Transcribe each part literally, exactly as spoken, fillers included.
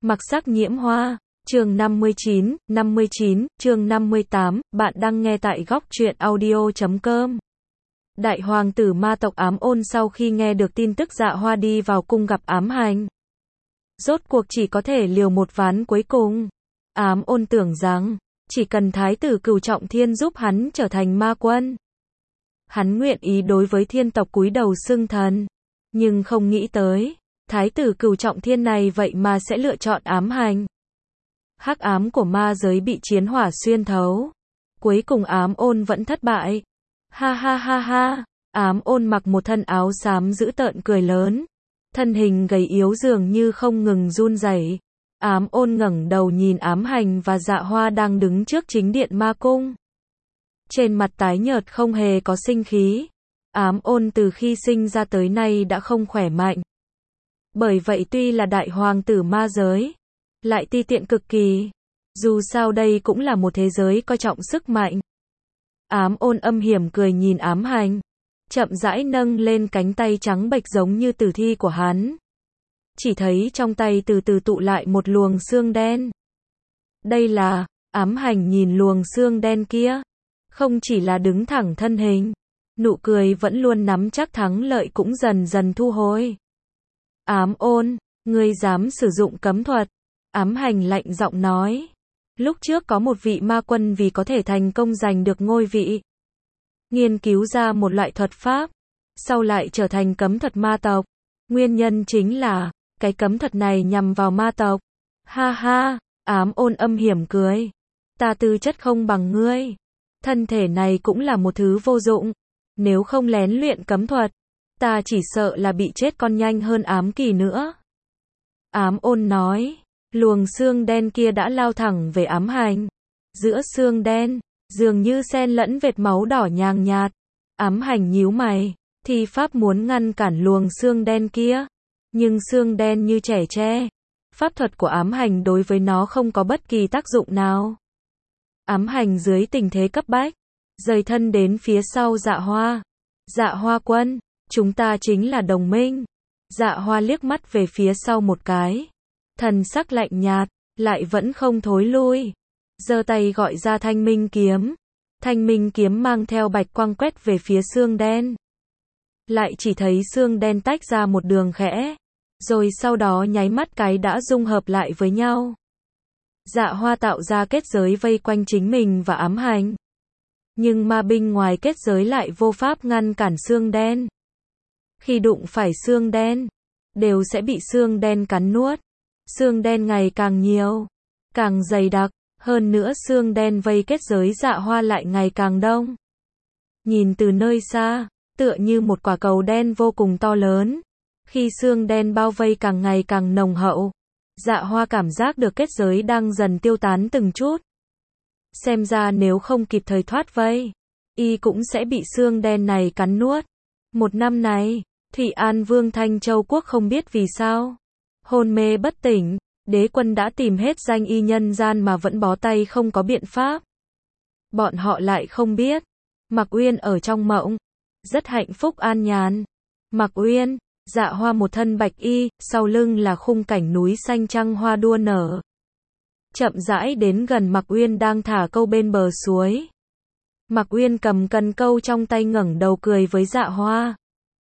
Mặc sắc nhiễm hoa, chương năm mươi chín, năm mươi chín, chương năm mươi tám, bạn đang nghe tại góc truyện audio chấm com. Đại hoàng tử ma tộc Ám Ôn sau khi nghe được tin tức Dạ Hoa đi vào cung gặp Ám Hành. Rốt cuộc chỉ có thể liều một ván cuối cùng. Ám Ôn tưởng rằng, chỉ cần thái tử Cửu Trọng Thiên giúp hắn trở thành ma quân, hắn nguyện ý đối với thiên tộc cúi đầu xưng thần. Nhưng không nghĩ tới, thái tử Cửu Trọng Thiên này vậy mà sẽ lựa chọn Ám Hành. Hắc ám của ma giới bị chiến hỏa xuyên thấu. Cuối cùng Ám Ôn vẫn thất bại. Ha ha ha ha, Ám Ôn mặc một thân áo xám dữ tợn cười lớn. Thân hình gầy yếu dường như không ngừng run rẩy. Ám Ôn ngẩng đầu nhìn Ám Hành và Dạ Hoa đang đứng trước chính điện ma cung. Trên mặt tái nhợt không hề có sinh khí. Ám Ôn từ khi sinh ra tới nay đã không khỏe mạnh. Bởi vậy tuy là đại hoàng tử ma giới, lại ti tiện cực kỳ. Dù sao đây cũng là một thế giới coi trọng sức mạnh. Ám Ôn âm hiểm cười nhìn Ám Hành, chậm rãi nâng lên cánh tay trắng bệch giống như tử thi của hắn. Chỉ thấy trong tay từ từ tụ lại một luồng xương đen. Đây là, Ám Hành nhìn luồng xương đen kia, không chỉ là đứng thẳng thân hình, nụ cười vẫn luôn nắm chắc thắng lợi cũng dần dần thu hồi. Ám Ôn, ngươi dám sử dụng cấm thuật? Ám Hành lạnh giọng nói. Lúc trước có một vị ma quân vì có thể thành công giành được ngôi vị, nghiên cứu ra một loại thuật pháp, sau lại trở thành cấm thuật ma tộc. Nguyên nhân chính là, cái cấm thuật này nhằm vào ma tộc. Ha ha, Ám Ôn âm hiểm cười. Ta tư chất không bằng ngươi. Thân thể này cũng là một thứ vô dụng. Nếu không lén luyện cấm thuật, ta chỉ sợ là bị chết con nhanh hơn Ám Kỳ nữa. Ám Ôn nói. Luồng xương đen kia đã lao thẳng về Ám Hành. Giữa xương đen, dường như xen lẫn vệt máu đỏ nhàn nhạt. Ám Hành nhíu mày, thi pháp muốn ngăn cản luồng xương đen kia. Nhưng xương đen như trẻ tre. Pháp thuật của Ám Hành đối với nó không có bất kỳ tác dụng nào. Ám Hành dưới tình thế cấp bách, rời thân đến phía sau Dạ Hoa. Dạ Hoa quân, chúng ta chính là đồng minh. Dạ Hoa liếc mắt về phía sau một cái. Thần sắc lạnh nhạt, lại vẫn không thối lui. Giơ tay gọi ra Thanh Minh kiếm. Thanh Minh kiếm mang theo bạch quang quét về phía xương đen. Lại chỉ thấy xương đen tách ra một đường khẽ, rồi sau đó nháy mắt cái đã dung hợp lại với nhau. Dạ Hoa tạo ra kết giới vây quanh chính mình và Ám Hành. Nhưng ma binh ngoài kết giới lại vô pháp ngăn cản xương đen. Khi đụng phải xương đen, đều sẽ bị xương đen cắn nuốt. Xương đen ngày càng nhiều, càng dày đặc, hơn nữa xương đen vây kết giới Dạ Hoa lại ngày càng đông. Nhìn từ nơi xa, tựa như một quả cầu đen vô cùng to lớn. Khi xương đen bao vây càng ngày càng nồng hậu, Dạ Hoa cảm giác được kết giới đang dần tiêu tán từng chút. Xem ra nếu không kịp thời thoát vây, y cũng sẽ bị xương đen này cắn nuốt. Một năm này, Thụy An Vương Thanh Châu Quốc không biết vì sao hôn mê bất tỉnh, đế quân đã tìm hết danh y nhân gian mà vẫn bó tay không có biện pháp. Bọn họ lại không biết, Mặc Uyên ở trong mộng, rất hạnh phúc an nhàn. Mặc Uyên, Dạ Hoa một thân bạch y, sau lưng là khung cảnh núi xanh trăng hoa đua nở. Chậm rãi đến gần Mặc Uyên đang thả câu bên bờ suối. Mặc Uyên cầm cần câu trong tay ngẩng đầu cười với Dạ Hoa.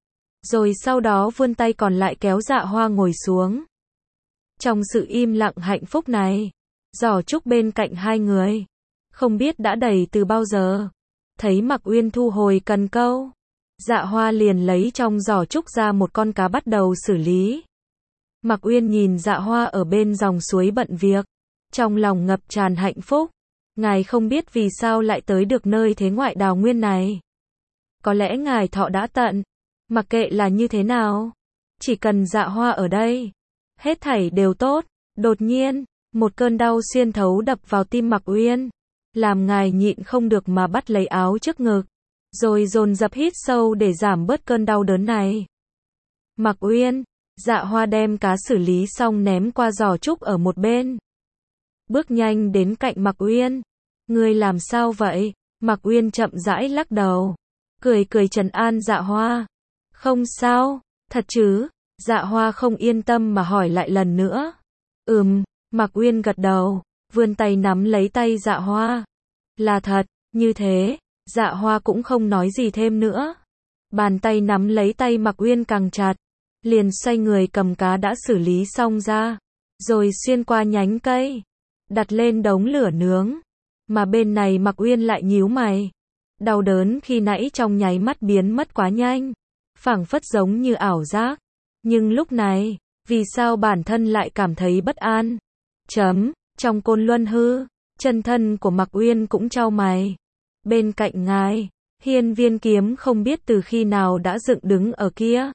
Rồi sau đó vươn tay còn lại kéo Dạ Hoa ngồi xuống. Trong sự im lặng hạnh phúc này, giỏ trúc bên cạnh hai người, không biết đã đầy từ bao giờ. Thấy Mặc Uyên thu hồi cần câu, Dạ Hoa liền lấy trong giỏ trúc ra một con cá bắt đầu xử lý. Mặc Uyên nhìn Dạ Hoa ở bên dòng suối bận việc, trong lòng ngập tràn hạnh phúc. Ngài không biết vì sao lại tới được nơi thế ngoại đào nguyên này. Có lẽ ngài thọ đã tận, mặc kệ là như thế nào, chỉ cần Dạ Hoa ở đây, hết thảy đều tốt. Đột nhiên, một cơn đau xuyên thấu đập vào tim Mặc Uyên, làm ngài nhịn không được mà bắt lấy áo trước ngực, rồi dồn dập hít sâu để giảm bớt cơn đau đớn này. Mặc Uyên, Dạ Hoa đem cá xử lý xong ném qua giỏ trúc ở một bên. Bước nhanh đến cạnh Mặc Uyên. Ngươi làm sao vậy? Mặc Uyên chậm rãi lắc đầu, cười cười trấn an Dạ Hoa. Không sao, thật chứ? Dạ Hoa không yên tâm mà hỏi lại lần nữa. Ừm, Mạc Uyên gật đầu, vươn tay nắm lấy tay Dạ Hoa. Là thật, như thế, Dạ Hoa cũng không nói gì thêm nữa. Bàn tay nắm lấy tay Mạc Uyên càng chặt, liền xoay người cầm cá đã xử lý xong ra, rồi xuyên qua nhánh cây, đặt lên đống lửa nướng. Mà bên này Mạc Uyên lại nhíu mày. Đau đớn khi nãy trong nháy mắt biến mất quá nhanh, phảng phất giống như ảo giác. Nhưng lúc này, vì sao bản thân lại cảm thấy bất an? Chấm, trong Côn Luân Hư, chân thân của Mạc Uyên cũng chau mày. Bên cạnh ngài, hiên viên kiếm không biết từ khi nào đã dựng đứng ở kia.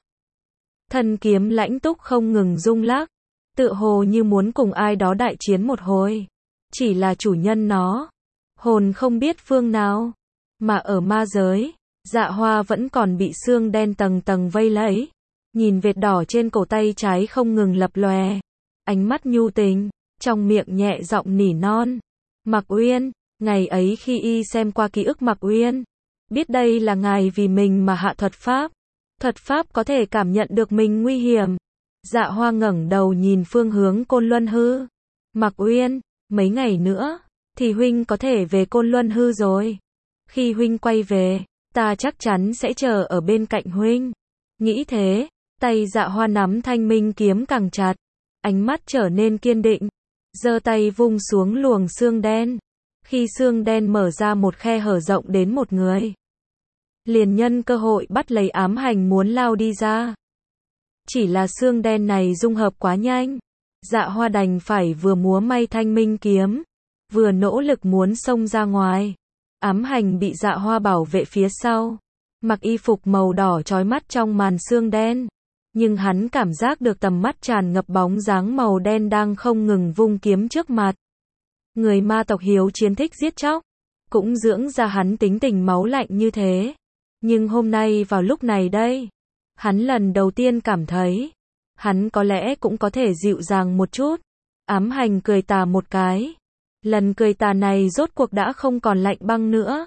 Thân kiếm lãnh túc không ngừng rung lắc, tựa hồ như muốn cùng ai đó đại chiến một hồi. Chỉ là chủ nhân nó, hồn không biết phương nào. Mà ở ma giới, Dạ Hoa vẫn còn bị xương đen tầng tầng vây lấy. Nhìn vệt đỏ trên cổ tay trái không ngừng lập lòe. Ánh mắt nhu tình, trong miệng nhẹ giọng nỉ non. Mạc Uyên, ngày ấy khi y xem qua ký ức Mạc Uyên, biết đây là ngài vì mình mà hạ thuật pháp. Thuật pháp có thể cảm nhận được mình nguy hiểm. Dạ Hoa ngẩng đầu nhìn phương hướng Côn Luân Hư. Mạc Uyên, mấy ngày nữa, thì huynh có thể về Côn Luân Hư rồi. Khi huynh quay về, ta chắc chắn sẽ chờ ở bên cạnh huynh. Nghĩ thế, tay Dạ Hoa nắm thanh minh kiếm càng chặt, ánh mắt trở nên kiên định, giơ tay vung xuống luồng xương đen. Khi xương đen mở ra một khe hở rộng đến một người, liền nhân cơ hội bắt lấy ám hành muốn lao đi ra. Chỉ là xương đen này dung hợp quá nhanh, Dạ Hoa đành phải vừa múa may thanh minh kiếm, vừa nỗ lực muốn xông ra ngoài. Ám hành bị Dạ Hoa bảo vệ phía sau, mặc y phục màu đỏ chói mắt trong màn xương đen, nhưng hắn cảm giác được tầm mắt tràn ngập bóng dáng màu đen đang không ngừng vung kiếm trước mặt. Người ma tộc hiếu chiến thích giết chóc, cũng dưỡng ra hắn tính tình máu lạnh như thế. Nhưng hôm nay vào lúc này đây, hắn lần đầu tiên cảm thấy, hắn có lẽ cũng có thể dịu dàng một chút. Ám hành cười tà một cái. Lần cười tà này rốt cuộc đã không còn lạnh băng nữa.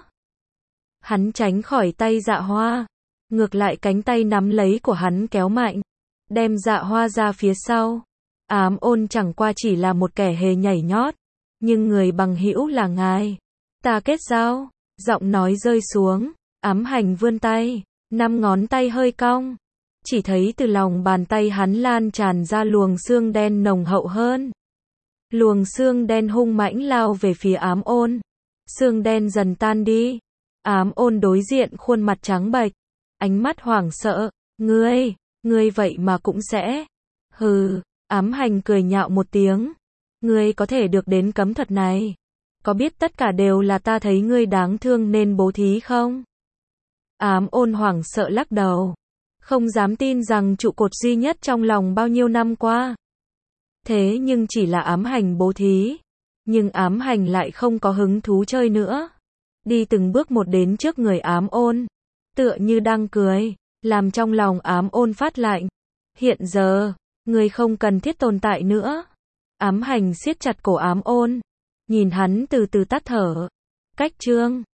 Hắn tránh khỏi tay Dạ Hoa, ngược lại cánh tay nắm lấy của hắn kéo mạnh, đem Dạ Hoa ra phía sau. Ám ôn chẳng qua chỉ là một kẻ hề nhảy nhót, nhưng người bằng hữu là ngài. Ta kết giao. Giọng nói rơi xuống, ám hành vươn tay, năm ngón tay hơi cong. Chỉ thấy từ lòng bàn tay hắn lan tràn ra luồng xương đen nồng hậu hơn. Luồng xương đen hung mãnh lao về phía ám ôn. Xương đen dần tan đi. Ám ôn đối diện khuôn mặt trắng bệch, ánh mắt hoảng sợ. Ngươi, ngươi vậy mà cũng sẽ. Hừ, ám hành cười nhạo một tiếng. Ngươi có thể được đến cấm thuật này, có biết tất cả đều là ta thấy ngươi đáng thương nên bố thí không? Ám ôn hoảng sợ lắc đầu, không dám tin rằng trụ cột duy nhất trong lòng bao nhiêu năm qua. Thế nhưng chỉ là ám hành bố thí, nhưng ám hành lại không có hứng thú chơi nữa. Đi từng bước một đến trước người ám ôn, tựa như đang cười, làm trong lòng ám ôn phát lạnh. Hiện giờ, ngươi không cần thiết tồn tại nữa. Ám hành siết chặt cổ ám ôn, nhìn hắn từ từ tắt thở. Cách chương